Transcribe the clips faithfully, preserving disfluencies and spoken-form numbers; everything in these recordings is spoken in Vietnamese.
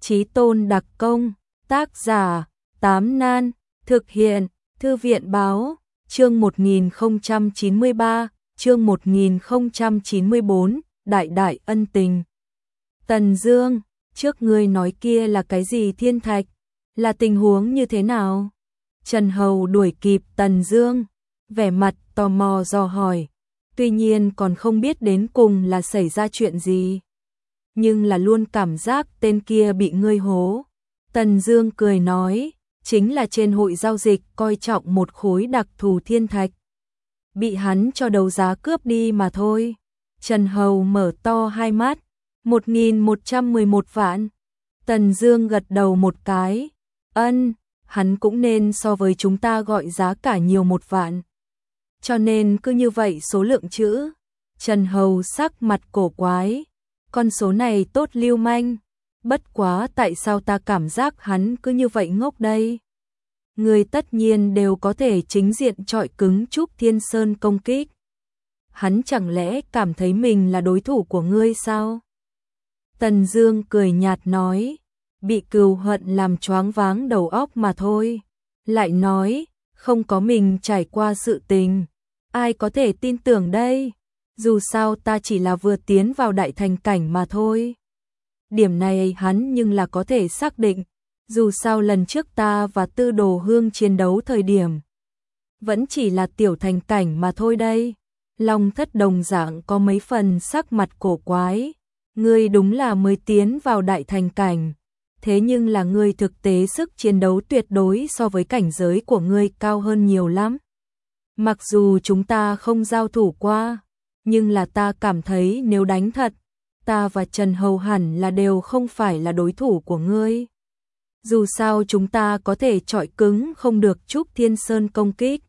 Chí tôn đặc công, tác giả, Tám Nan, thực hiện, Thư viện báo, chương một nghìn không trăm chín mươi ba, chương một nghìn không trăm chín mươi bốn, đại đại ân tình. Tần Dương, trước ngươi nói kia là cái gì thiên thạch? Là tình huống như thế nào? Trần Hầu đuổi kịp Tần Dương, vẻ mặt tò mò dò hỏi, tuy nhiên còn không biết đến cùng là xảy ra chuyện gì. Nhưng là luôn cảm giác tên kia bị ngươi hố. Tần Dương cười nói, chính là trên hội giao dịch coi trọng một khối đặc thù thiên thạch. Bị hắn cho đấu giá cướp đi mà thôi. Trần Hầu mở to hai mắt, một nghìn một trăm mười một vạn. Tần Dương gật đầu một cái, ân, hắn cũng nên so với chúng ta gọi giá cả nhiều một vạn. Cho nên cứ như vậy số lượng chữ. Trần Hầu sắc mặt cổ quái, con số này tốt lưu manh, bất quá tại sao ta cảm giác hắn cứ như vậy ngốc đây? Người tất nhiên đều có thể chính diện chọi cứng Trúc Thiên Sơn công kích. Hắn chẳng lẽ cảm thấy mình là đối thủ của ngươi sao? Tần Dương cười nhạt nói, bị cừu hận làm choáng váng đầu óc mà thôi. Lại nói, không có mình trải qua sự tình, ai có thể tin tưởng đây? Dù sao ta chỉ là vừa tiến vào đại thành cảnh mà thôi. Điểm này hắn nhưng là có thể xác định, dù sao lần trước ta và Tư Đồ Hương chiến đấu thời điểm, vẫn chỉ là tiểu thành cảnh mà thôi đây. Long Thất đồng dạng có mấy phần sắc mặt cổ quái, ngươi đúng là mới tiến vào đại thành cảnh, thế nhưng là ngươi thực tế sức chiến đấu tuyệt đối so với cảnh giới của ngươi cao hơn nhiều lắm. Mặc dù chúng ta không giao thủ qua, nhưng là ta cảm thấy nếu đánh thật, ta và Trần Hầu hẳn là đều không phải là đối thủ của ngươi. Dù sao chúng ta có thể chọi cứng không được Trúc Thiên Sơn công kích.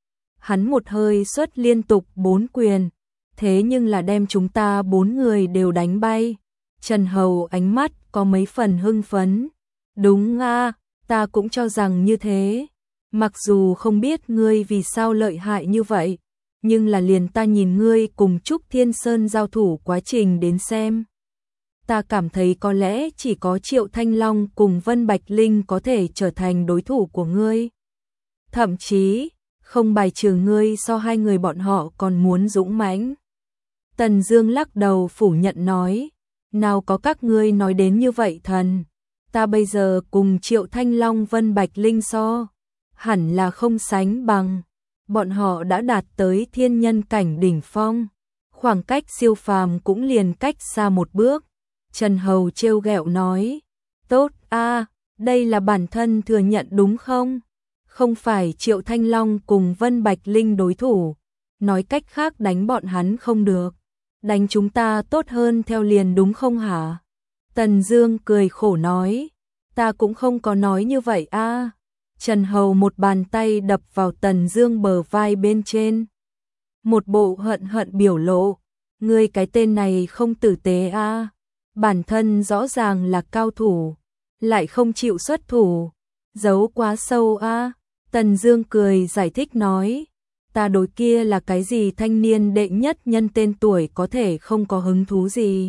Hắn một hơi xuất liên tục bốn quyền, thế nhưng là đem chúng ta bốn người đều đánh bay. Trần Hầu ánh mắt có mấy phần hưng phấn. Đúng a, ta cũng cho rằng như thế. Mặc dù không biết ngươi vì sao lợi hại như vậy, nhưng là liền ta nhìn ngươi cùng Trúc Thiên Sơn giao thủ quá trình đến xem, ta cảm thấy có lẽ chỉ có Triệu Thanh Long cùng Vân Bạch Linh có thể trở thành đối thủ của ngươi. Thậm chí, không bài trừ ngươi so hai người bọn họ còn muốn dũng mãnh. Tần Dương lắc đầu phủ nhận nói, nào có các ngươi nói đến như vậy thần, ta bây giờ cùng Triệu Thanh Long Vân Bạch Linh so, hẳn là không sánh bằng. Bọn họ đã đạt tới thiên nhân cảnh đỉnh phong, khoảng cách siêu phàm cũng liền cách xa một bước. Trần Hầu trêu ghẹo nói, tốt a, đây là bản thân thừa nhận đúng không? Không phải Triệu Thanh Long cùng Vân Bạch Linh đối thủ, nói cách khác đánh bọn hắn không được, đánh chúng ta tốt hơn theo liền đúng không hả? Tần Dương cười khổ nói, ta cũng không có nói như vậy a. Trần Hầu một bàn tay đập vào Tần Dương bờ vai bên trên. Một bộ hận hận biểu lộ, ngươi cái tên này không tử tế a, bản thân rõ ràng là cao thủ, lại không chịu xuất thủ, giấu quá sâu a. Tần Dương cười giải thích nói, ta đối kia là cái gì thanh niên đệ nhất nhân tên tuổi có thể không có hứng thú gì.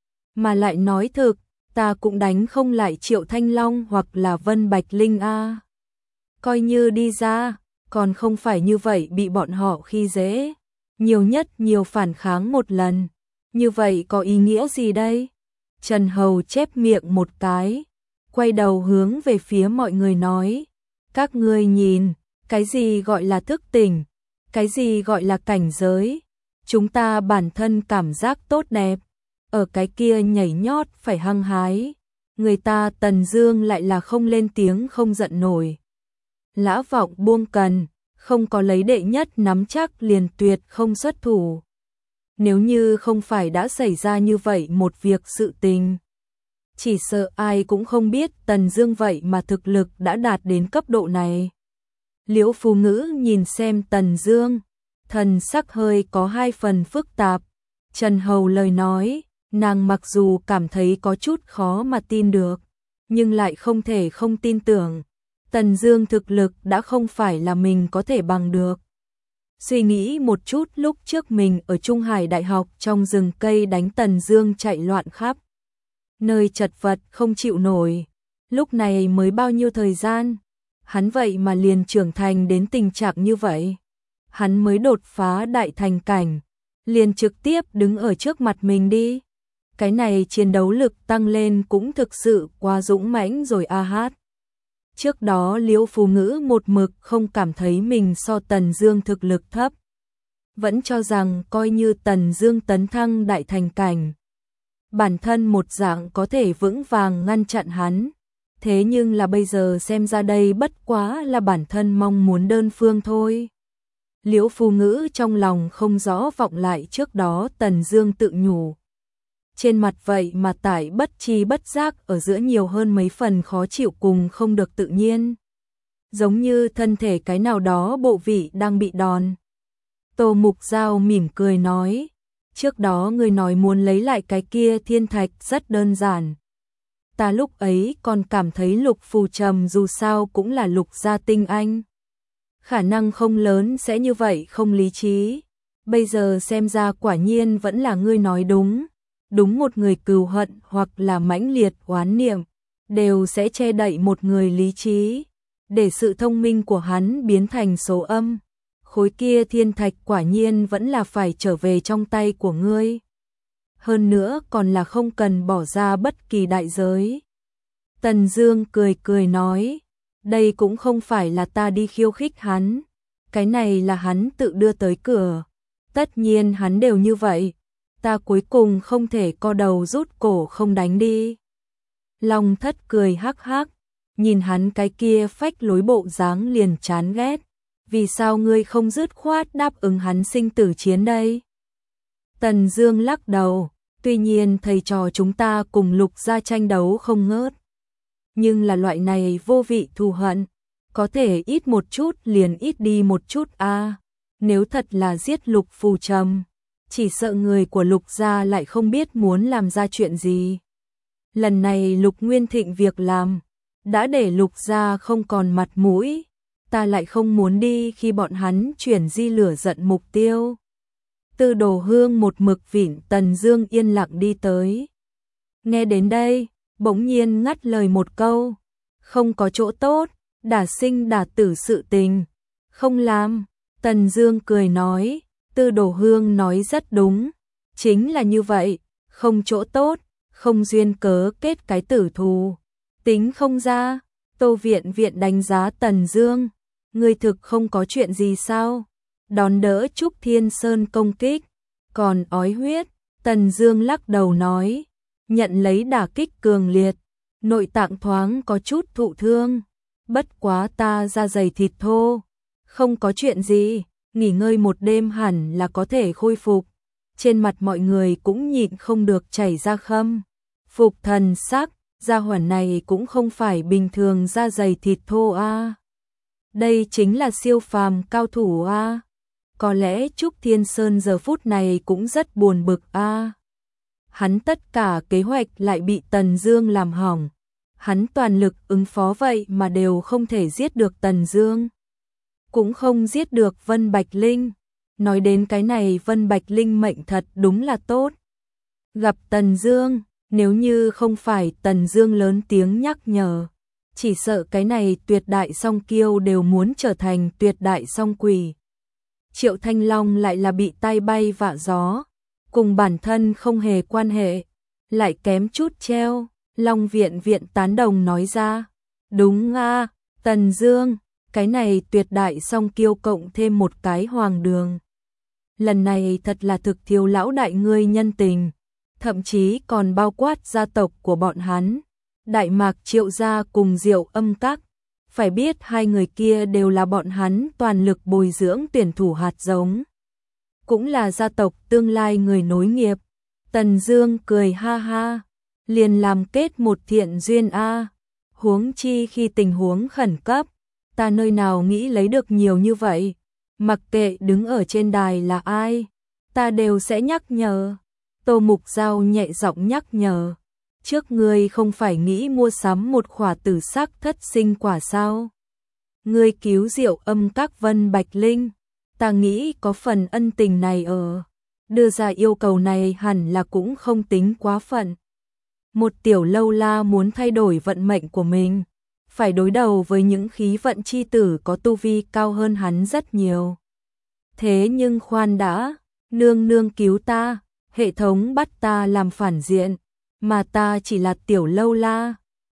Mà lại nói thực, ta cũng đánh không lại Triệu Thanh Long hoặc là Vân Bạch Linh a. Coi như đi ra, còn không phải như vậy bị bọn họ khi dễ, nhiều nhất nhiều phản kháng một lần, như vậy có ý nghĩa gì đây? Trần Hầu chép miệng một cái, quay đầu hướng về phía mọi người nói, các ngươi nhìn, cái gì gọi là thức tỉnh, cái gì gọi là cảnh giới, chúng ta bản thân cảm giác tốt đẹp, ở cái kia nhảy nhót phải hăng hái, người ta Tần Dương lại là không lên tiếng không giận nổi. Lã vọng buông cần, không có lấy đệ nhất nắm chắc liền tuyệt không xuất thủ. Nếu như không phải đã xảy ra như vậy một việc sự tình, chỉ sợ ai cũng không biết Tần Dương vậy mà thực lực đã đạt đến cấp độ này. Liễu Phù Ngữ nhìn xem Tần Dương, thần sắc hơi có hai phần phức tạp. Trần Hầu lời nói, nàng mặc dù cảm thấy có chút khó mà tin được, nhưng lại không thể không tin tưởng. Tần Dương thực lực đã không phải là mình có thể bằng được. Suy nghĩ một chút lúc trước mình ở Trung Hải Đại học trong rừng cây đánh Tần Dương chạy loạn khắp nơi chật vật không chịu nổi. Lúc này mới bao nhiêu thời gian, hắn vậy mà liền trưởng thành đến tình trạng như vậy. Hắn mới đột phá đại thành cảnh, liền trực tiếp đứng ở trước mặt mình đi. Cái này chiến đấu lực tăng lên cũng thực sự quá dũng mãnh rồi a hát. Trước đó Liễu Phù Ngữ một mực không cảm thấy mình so Tần Dương thực lực thấp. Vẫn cho rằng coi như Tần Dương tấn thăng đại thành cảnh, bản thân một dạng có thể vững vàng ngăn chặn hắn. Thế nhưng là bây giờ xem ra đây bất quá là bản thân mong muốn đơn phương thôi. Liễu Phù Ngữ trong lòng không rõ vọng lại trước đó Tần Dương tự nhủ. Trên mặt vậy mà tại bất chi bất giác ở giữa nhiều hơn mấy phần khó chịu cùng không được tự nhiên. Giống như thân thể cái nào đó bộ vị đang bị đòn. Tô Mục Giao mỉm cười nói, trước đó ngươi nói muốn lấy lại cái kia thiên thạch rất đơn giản. Ta lúc ấy còn cảm thấy Lục Phù Trầm dù sao cũng là Lục gia tinh anh. Khả năng không lớn sẽ như vậy không lý trí. Bây giờ xem ra quả nhiên vẫn là ngươi nói đúng. Đúng, một người cừu hận hoặc là mãnh liệt oán niệm đều sẽ che đậy một người lý trí, để sự thông minh của hắn biến thành số âm. Khối kia thiên thạch quả nhiên vẫn là phải trở về trong tay của ngươi. Hơn nữa còn là không cần bỏ ra bất kỳ đại giới. Tần Dương cười cười nói, đây cũng không phải là ta đi khiêu khích hắn, cái này là hắn tự đưa tới cửa. Tất nhiên hắn đều như vậy, ta cuối cùng không thể co đầu rút cổ không đánh đi. Long Thất cười hắc hắc, nhìn hắn cái kia phách lối bộ dáng liền chán ghét. Vì sao ngươi không dứt khoát đáp ứng hắn sinh tử chiến đây? Tần Dương lắc đầu, tuy nhiên thầy trò chúng ta cùng Lục gia tranh đấu không ngớt. Nhưng là loại này vô vị thù hận, có thể ít một chút liền ít đi một chút a. À, nếu thật là giết Lục Phù Trầm, chỉ sợ người của Lục gia lại không biết muốn làm ra chuyện gì. Lần này Lục Nguyên Thịnh việc làm, đã để Lục gia không còn mặt mũi. Ta lại không muốn đi khi bọn hắn chuyển di lửa giận mục tiêu. Tư Đồ Hương một mực vịn Tần Dương yên lặng đi tới. Nghe đến đây, bỗng nhiên ngắt lời một câu, không có chỗ tốt, đả sinh đả tử sự tình, không làm. Tần Dương cười nói, Tư Đồ Hương nói rất đúng, chính là như vậy, không chỗ tốt, không duyên cớ kết cái tử thù, tính không ra. Tô Viện Viện đánh giá Tần Dương, ngươi thực không có chuyện gì sao? Đón đỡ Trúc Thiên Sơn công kích, còn ói huyết. Tần Dương lắc đầu nói, nhận lấy đả kích cường liệt, nội tạng thoáng có chút thụ thương, bất quá ta da dày thịt thô, không có chuyện gì, nghỉ ngơi một đêm hẳn là có thể khôi phục. Trên mặt mọi người cũng nhịn không được chảy ra khâm phục thần sắc, gia hỏa này cũng không phải bình thường da dày thịt thô a. À. Đây chính là siêu phàm cao thủ a. À. Có lẽ Trúc Thiên Sơn giờ phút này cũng rất buồn bực a. À. Hắn tất cả kế hoạch lại bị Tần Dương làm hỏng. Hắn toàn lực ứng phó vậy mà đều không thể giết được Tần Dương. Cũng không giết được Vân Bạch Linh. Nói đến cái này Vân Bạch Linh mệnh thật đúng là tốt. Gặp Tần Dương, nếu như không phải Tần Dương lớn tiếng nhắc nhở, chỉ sợ cái này tuyệt đại song kiêu đều muốn trở thành tuyệt đại song quỷ. Triệu Thanh Long lại là bị tai bay vạ gió, cùng bản thân không hề quan hệ, lại kém chút treo. Long Viện Viện tán đồng nói ra, đúng a, Tần Dương, cái này tuyệt đại song kiêu cộng thêm một cái hoàng đường. Lần này thật là thực thiếu lão đại ngươi nhân tình, thậm chí còn bao quát gia tộc của bọn hắn. Đại Mạc Triệu gia cùng Diệu Âm Các, phải biết hai người kia đều là bọn hắn toàn lực bồi dưỡng tuyển thủ hạt giống, cũng là gia tộc tương lai người nối nghiệp. Tần Dương cười ha ha, liền làm kết một thiện duyên a. Huống chi khi tình huống khẩn cấp, ta nơi nào nghĩ lấy được nhiều như vậy, mặc kệ đứng ở trên đài là ai, ta đều sẽ nhắc nhở. Tô Mục Giao nhẹ giọng nhắc nhở, trước ngươi không phải nghĩ mua sắm một khỏa tử sắc thất sinh quả sao? Ngươi cứu Diệu Âm Các Vân Bạch Linh, ta nghĩ có phần ân tình này ở, đưa ra yêu cầu này hẳn là cũng không tính quá phận. Một tiểu lâu la muốn thay đổi vận mệnh của mình, phải đối đầu với những khí vận chi tử có tu vi cao hơn hắn rất nhiều. Thế nhưng khoan đã, nương nương cứu ta, hệ thống bắt ta làm phản diện, mà ta chỉ là tiểu lâu la,